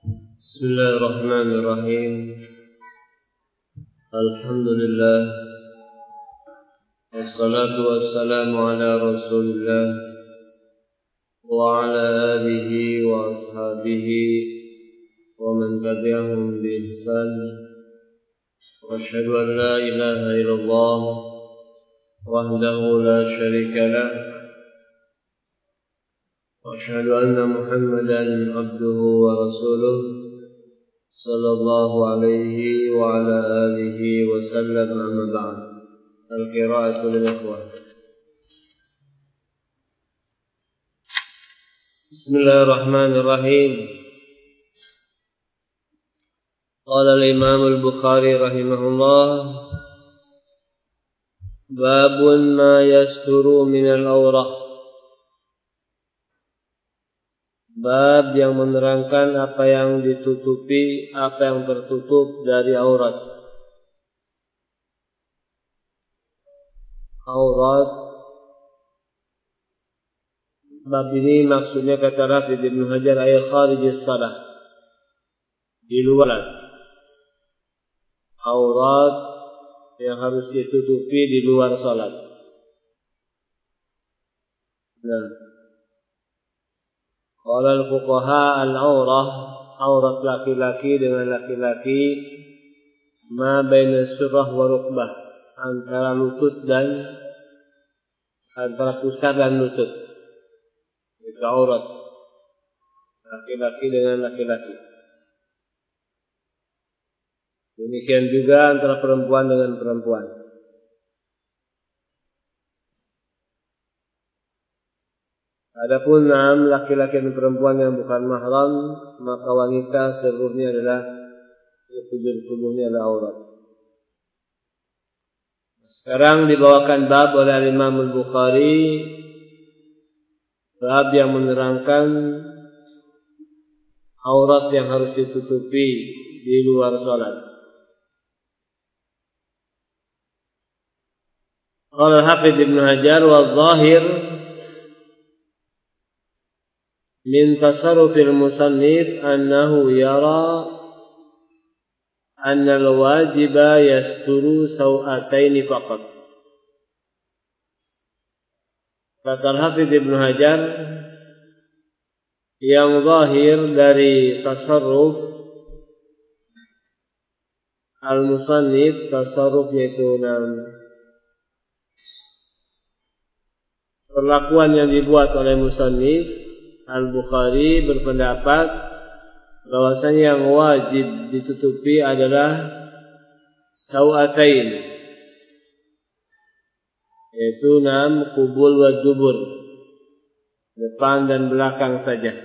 Bismillahirrahmanirrahim. Alhamdulillah. Wassalatu wassalamu ala Rasulillah wa ala alihi wa ashabihi wa man tabi'ahum bi ihsan. Wa asyhadu an la ilaha illallah wahdahu la syarika lah. Wa asyhadu anna Muhammadan abduhu wa rasuluh sallallahu alaihi wa ala alihi wa sallam, amma ba'd. Al-qira'atu lil ikhwan. Bismillahirrahmanirrahim. Qala al-Imam al-Bukhari rahimahullah, babun ma yasturu min al-awrah. Bab yang menerangkan apa yang ditutupi, apa yang tertutup dari aurat. Aurat, bab ini maksudnya kata Hafidz Ibnu Hajar ay kharijis shalah, di luar aurat yang harus ditutupi di luar salat. Nah, qala al-fuqaha al-aurah, aurat laki-laki dengan laki-laki, ma baina surrah wa rukbah, antara lutut dan antara pusar dan lutut. Itu aurat laki-laki dengan laki-laki. Demikian juga antara perempuan dengan perempuan. Adapun laki-laki dan perempuan yang bukan mahram, maka wanita seluruhnya adalah sekujur tubuhnya adalah aurat. Sekarang dibawakan bab oleh Imam Al-Bukhari, bab yang menerangkan aurat yang harus ditutupi di luar salat. Qala Hafidz Ibnu Hajar wa zahir min tasarrufil musannif annahu yara anna al-wajiba yasturu sawataini faqat. Kata Hafidz Ibnu Hajar, yang zahir dari tasarruf al-musannif, tasarruf yaitu perlakuan yang dibuat oleh musannif Al-Bukhari, berpendapat bahwasanya yang wajib ditutupi adalah sawatain, yaitu kubul wa dubur, depan dan belakang saja.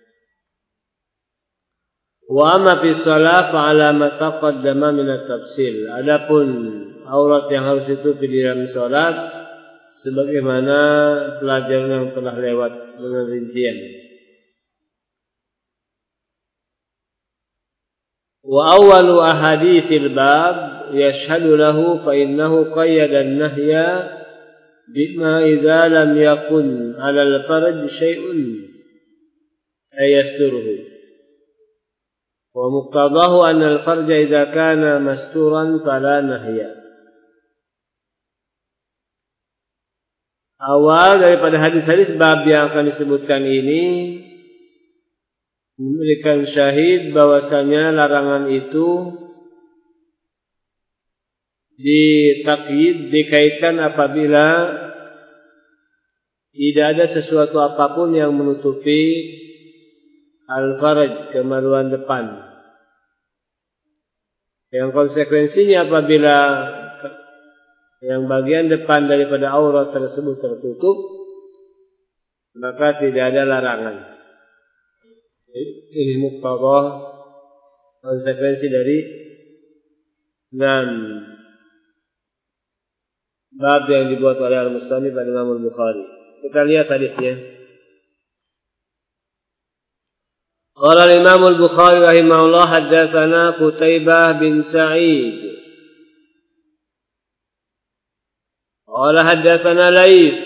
Wa amma fi shalah fa ala ma taqaddama min at-tafsil. Adapun aurat yang harus ditutupi di dalam salat, sebagaimana pelajaran yang telah lewat dengan rincian. Wa awwalu ahaditsil bab yashhadu lahu fa innahu qayyada an-nahya bima idza lam yakun 'ala al-farj shay'un ayasturuhu. Wa muqtadahu anna al-farja idza kana masturan fala nahya. Awal daripada hadis-hadis bab yang akan disebutkan ini memberikan syahid bahwasanya larangan itu ditakyid, dikaitkan apabila tidak ada sesuatu apapun yang menutupi al-farj, kemaluan depan. Yang konsekuensinya apabila yang bagian depan daripada aurat tersebut tertutup, maka tidak ada larangan. Ini muqtadah, konsekuensi dari bab yang dibuat oleh al-musannif Imam Al-Bukhari. Kita lihat hadisnya. Qala al-Imam Al-Bukhari rahimahullah, haddatsana Qutaibah bin Sa'id qala haddatsana Laits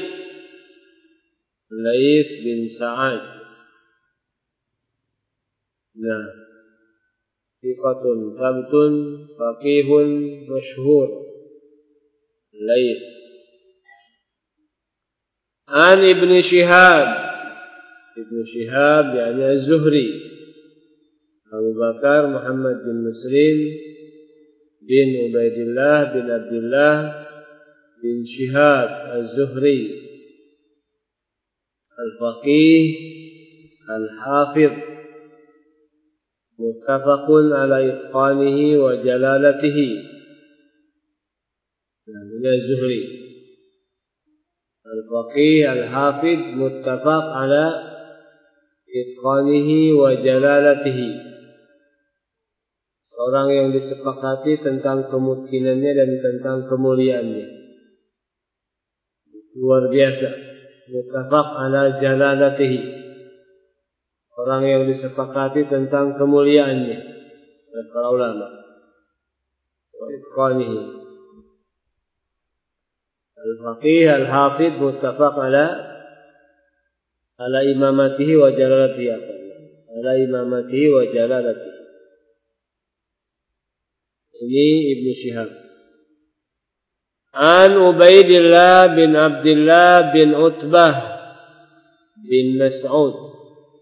bin Sa'ad. Nah, thiqatun thabtun faqihun masyhur. Laits. An Ibnu Syihab yakni Az-Zuhri, Abu Bakar Muhammad bin Muslim bin Ubaidillah bin Abdullah bin Syihab Az-Zuhri, al-faqih al-hafidh, muttafaqun ala itqanihi wa jalalatihi. Ini Az-Zuhri, al-faqih al-hafidh, muttafaq ala itqanihi wa jalalatihi. Seorang yang disepakati tentang kemungkinannya dan tentang kemuliaannya. Luar biasa. Muttafaq ala jalalatihi. Orang yang disepakati tentang kemuliaannya oleh para ulama. Wa itqanihi. Al-faqih al-hafidh, muttafaq ala imamatihi wa jalalatihi. Ala imamatihi wa jalalatihi. Ini Ibnu Syihab. An Ubaidillah bin Abdullah bin Utbah bin Mas'ud.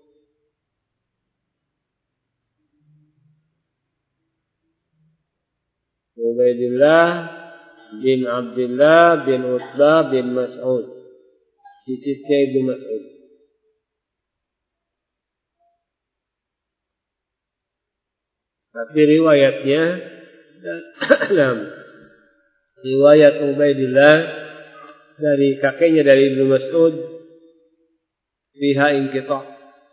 Ubaidillah bin Abdullah bin Utbah bin Mas'ud. Cicitnya Ibnu Mas'ud. Tapi riwayatnya riwayat Ubaidillah dari kakeknya dari Ibnu Mas'ud fiha inqita'.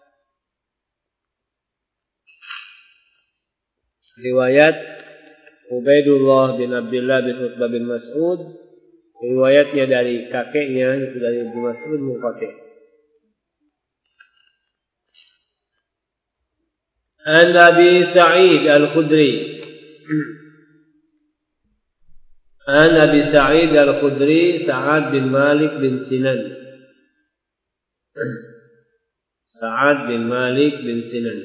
Riwayat Ubaidullah bin Abdullah bin Utbah bin Mas'ud, riwayatnya dari kakeknya itu dari Ibnu Mas'ud munqati'. An Abi Sa'id Al-Khudri, An Abi Sa'id Al-Khudri Sa'ad bin Malik bin Sinan. Sa'ad bin Malik bin Sinan.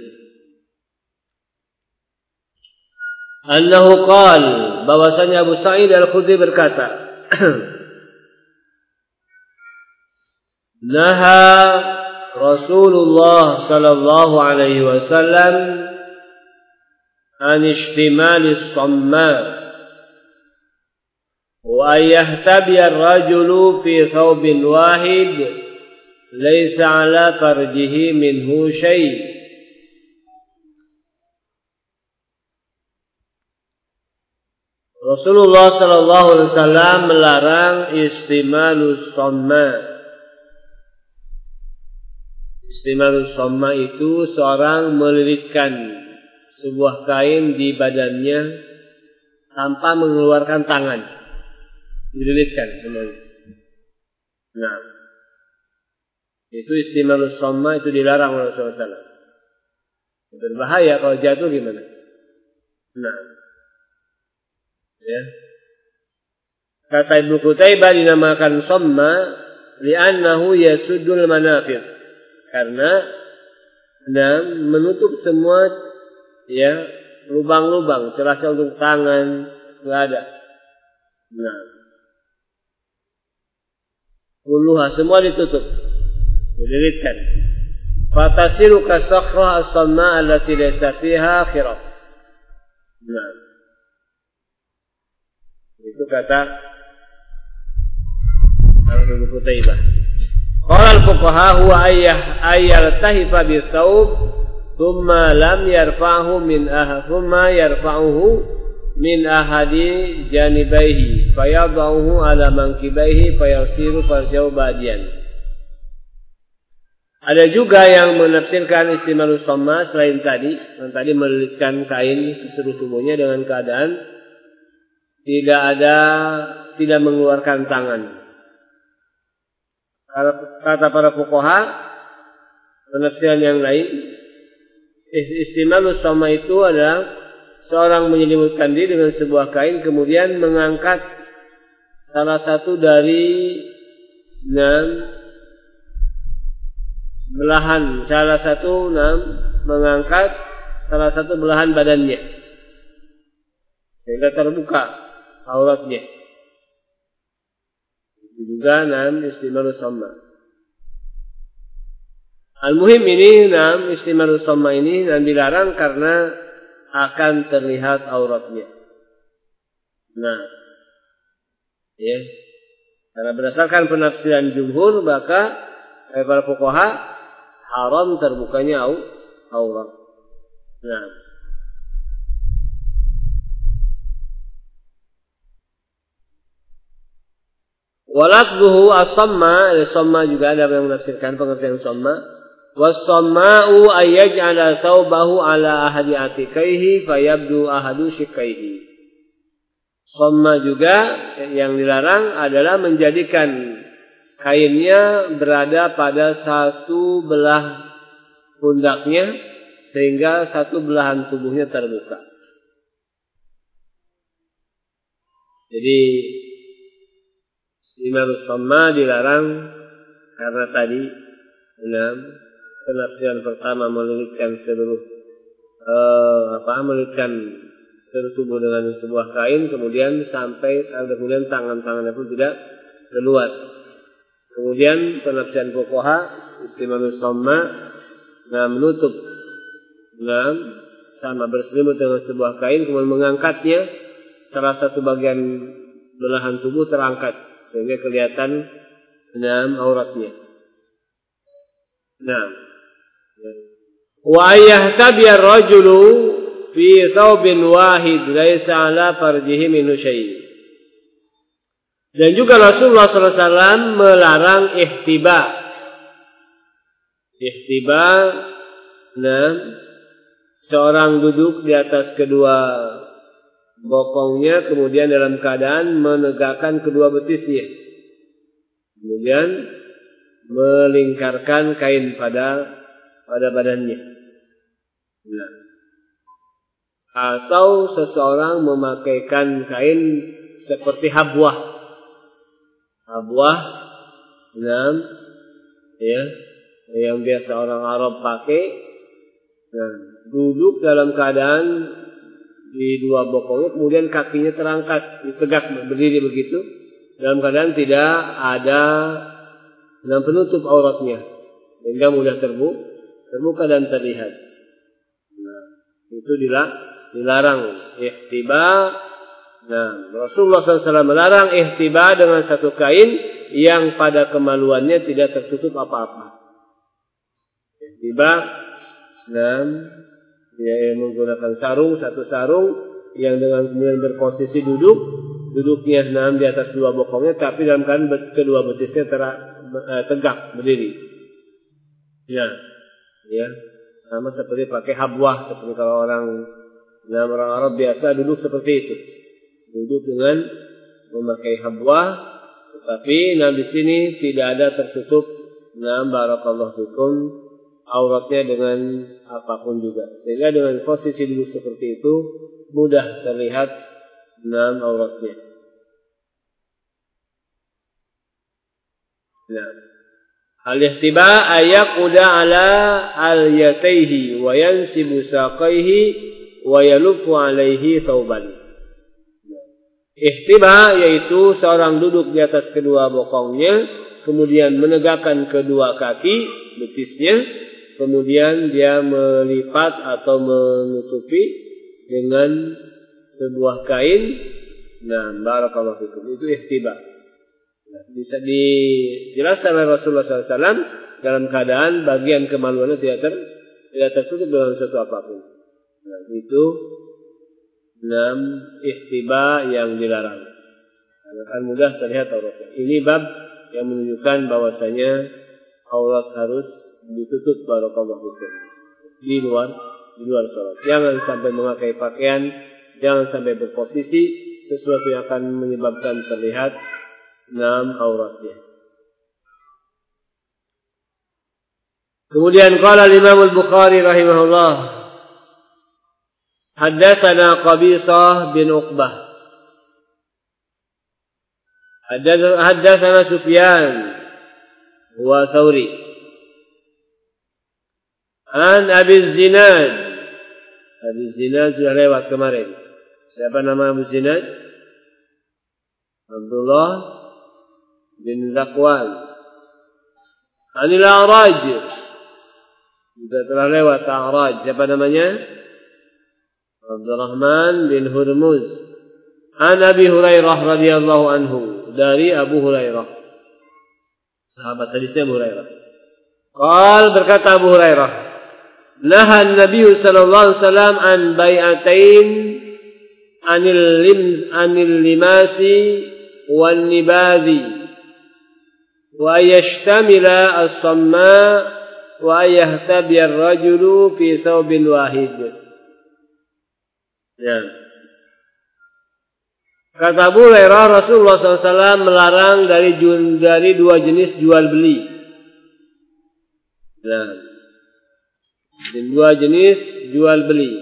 Annahu qal, bahwasanya Abu Sa'id Al-Khudri berkata, Naha Rasulullah sallallahu alaihi wasallam an ishtimalis samma wa yahtabi ar-rajulu fi thawbin wahid laysa ala farjihi minhu shay'. Rasulullah sallallahu alaihi wasallam melarang istimalus samma. Istimalus samma itu seorang melilitkan sebuah kain di badannya tanpa mengeluarkan tangan. Dililitkan semuanya. Nah, itu istimalus samma, itu dilarang oleh Rasulullah SAW. Berbahaya kalau jatuh gimana? Nah, ya. Kata Ibnu Qutaibah dinamakan samma li'annahu yasuddul manafiq, karena menutup semua ya lubang-lubang, celah-celah untuk tangan enggak ada. Nah, uluha semua ditutup, dililitkan. Fatasiru kasakhrah as-samma allati laysa fiha khirab. Nah, itu kata Ibnu Qutaibah. Qala al-fuqaha huwa ayyaltahifa bi-thawb thumma lam yarfa'hu min ahadi janibaihi fayadhahu ala mankibaihi fayasiru farjau badian. Ada juga yang menafsirkan istimalus samma selain tadi, yang tadi melilitkan kain ke seluruh tubuhnya dengan keadaan tidak mengeluarkan tangan. Kata para fuqaha, penafsiran yang lain, istimalus samma itu adalah seorang menyelimutkan diri dengan sebuah kain, kemudian mengangkat salah satu dari mengangkat salah satu belahan badannya. sehingga terbuka auratnya. Itu juga istimalu somma. Al-muhim ini istimalu somma ini dilarang karena akan terlihat auratnya. Nah, ya, karena berdasarkan penafsiran jumhur maka para fuqaha haram terbukanya aurat. Nah, walafzuhu as-samma, somma juga ada yang menafsirkan pengertian somma. Was-samma'u ayyaj'ala thawbahu ala ahadi atikaihi fayabdu ahadu shikkaihi. Somma juga yang dilarang adalah menjadikan kainnya berada pada satu belah pundaknya sehingga satu belahan tubuhnya terbuka. Jadi istimalu somma dilarang karena tadi penafsiran pertama melilitkan seluruh melilitkan seluruh tubuh dengan sebuah kain, kemudian tangan-tangannya pun tidak keluar. Kemudian penafsiran fuqaha istimalu somma menutup sama berselimut dengan sebuah kain, kemudian mengangkatnya, salah satu bagian belahan tubuh terangkat sehingga kelihatan auratnya. Wa yahtabi ar-rajulu fi thawbin wahid laisa ala farjihi minhu syai'. Dan juga Rasulullah SAW melarang ihtiba. Ihtiba, seorang duduk di atas kedua bokongnya, kemudian dalam keadaan menegakkan kedua betisnya, kemudian melingkarkan kain pada badannya. Atau seseorang memakaikan kain seperti habwah, yang biasa orang Arab pakai. Duduk dalam keadaan di dua bokongnya, kemudian kakinya terangkat, tegak berdiri begitu, dalam keadaan tidak ada penutup auratnya, sehingga mudah terbuka dan terlihat. Itu dilarang ihtiba. Rasulullah SAW melarang ihtiba dengan satu kain yang pada kemaluannya tidak tertutup apa-apa. Ihtiba, dia menggunakan satu sarung yang dengan kemudian berposisi duduknya di atas dua bokongnya, tapi dalam keadaan kedua betisnya tegak berdiri. Sama seperti pakai habwah, seperti kalau orang Arab biasa duduk seperti itu, duduk dengan memakai habwah, tetapi di sini tidak ada tertutup barakallahu fikum auratnya dengan apapun juga, sehingga dengan posisi duduk seperti itu mudah terlihat auratnya. Al-ihtiba ayaquda ala al-yatayhi wa yansibu saqaihi wa yalufu alaihi thawban. Ihtiba yaitu seorang duduk di atas kedua bokongnya, kemudian menegakkan kedua kaki betisnya, kemudian dia melipat atau menutupi dengan sebuah kain. Barakallahu fikum, itu ihtiba. Bisa dijelaskan oleh Rasulullah SAW dalam keadaan bagian kemaluannya tidak tertutup dengan sesuatu apapun. Itu ihtiba yang dilarang. Akan mudah terlihat auratnya. Ini bab yang menunjukkan bahwasanya aurat harus ditutup barakallahu fikum di luar salat. Jangan sampai memakai pakaian, jangan sampai berposisi sesuatu yang akan menyebabkan terlihat auratnya. Kemudian qala Imam Al-Bukhari rahimahullah, haddatsana Qabisah bin Uqbah, haddatsana Sufyan wa Thawri an Abi Zinad sudah lewat kemarin, Siapa nama Abu Zinad? Abdullah bin Zakwan. Anil A'raj. Sudah telah lewat A'raj. Siapa namanya? Abdurrahman bin Hurmuz. An Abi Hurairah radhiyallahu anhu. Dari Abu Hurairah. Sahabat hadisnya Abu Hurairah. Qal berkata Abu Hurairah. Nahan Nabi sallallahu alaihi wasallam an bai'atain anil limasi wan nibadi wa yashtamila as-samma wa yahtabi ar-rajulu fi thawbin wahid. Ya. Kata Abu Hurairah, Rasulullah SAW melarang dari dua jenis jual beli. Nah, dua jenis jual beli.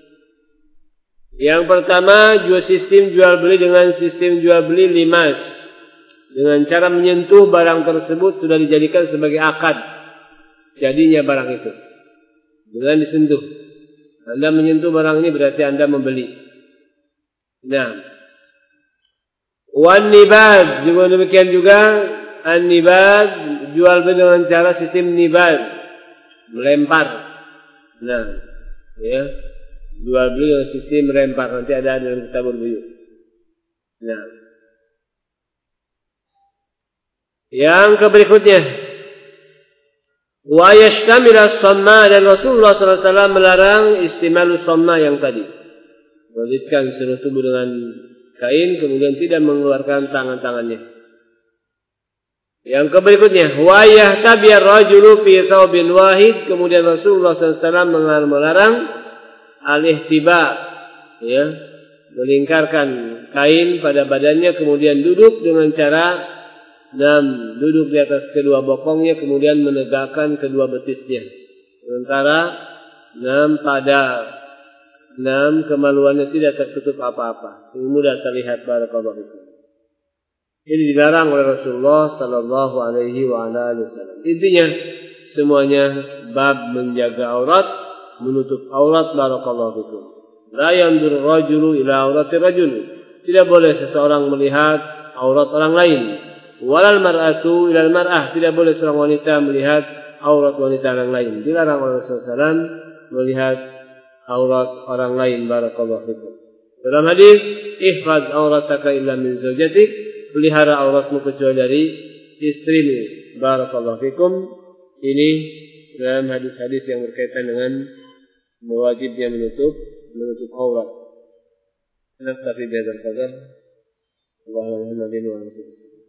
Yang pertama, sistem jual beli dengan sistem jual beli limas. Dengan cara menyentuh barang tersebut sudah dijadikan sebagai akad. Jadinya barang itu. Dengan disentuh. Anda menyentuh barang ini berarti Anda membeli. Nah. Wan nibad. Juga demikian juga. An-nibad. Jual beli dengan cara sistem nibad. Melempar. Nah. Ya. Jual beli dengan sistem melempar. Nanti ada dalam kitab berbuyut. Nah. Yang berikutnya. Wa yashtamil as-samma, dan Rasulullah SAW melarang istimalus samma yang tadi. Melilitkan seluruh tubuh dengan kain kemudian tidak mengeluarkan tangan-tangannya. Yang berikutnya, wa yahtabi ar-rajulu fi thawbin wahid, kemudian Rasulullah SAW melarang al-ihtiba, ya, melingkarkan kain pada badannya kemudian duduk dengan cara duduk di atas kedua bokongnya kemudian menegakkan kedua betisnya. Sementara pada kemaluannya tidak tertutup apa-apa. Mudah terlihat barakallahu fikum. Ini dilarang oleh Rasulullah sallallahu alaihi wasallam. Intinya semuanya bab menjaga aurat, menutup aurat barakallahu fikum. La yanzur rajulu ila aurati rajul. Tidak boleh seseorang melihat aurat orang lain. Walal mar'atu ilal mar'ah, tidak boleh seorang wanita melihat aurat wanita yang lain. Dilarang oleh Rasulullah SAW melihat aurat orang lain barakallahu fikum. Dalam hadis, ihfaz aurataka illa min zawjatik, pelihara auratmu kecuali dari istrimu barakallahu fikum. Ini dalam hadis-hadis yang berkaitan dengan wajibnya menutup aurat. Naktafi bihadzal qadar. Allahumma salli wa sallim.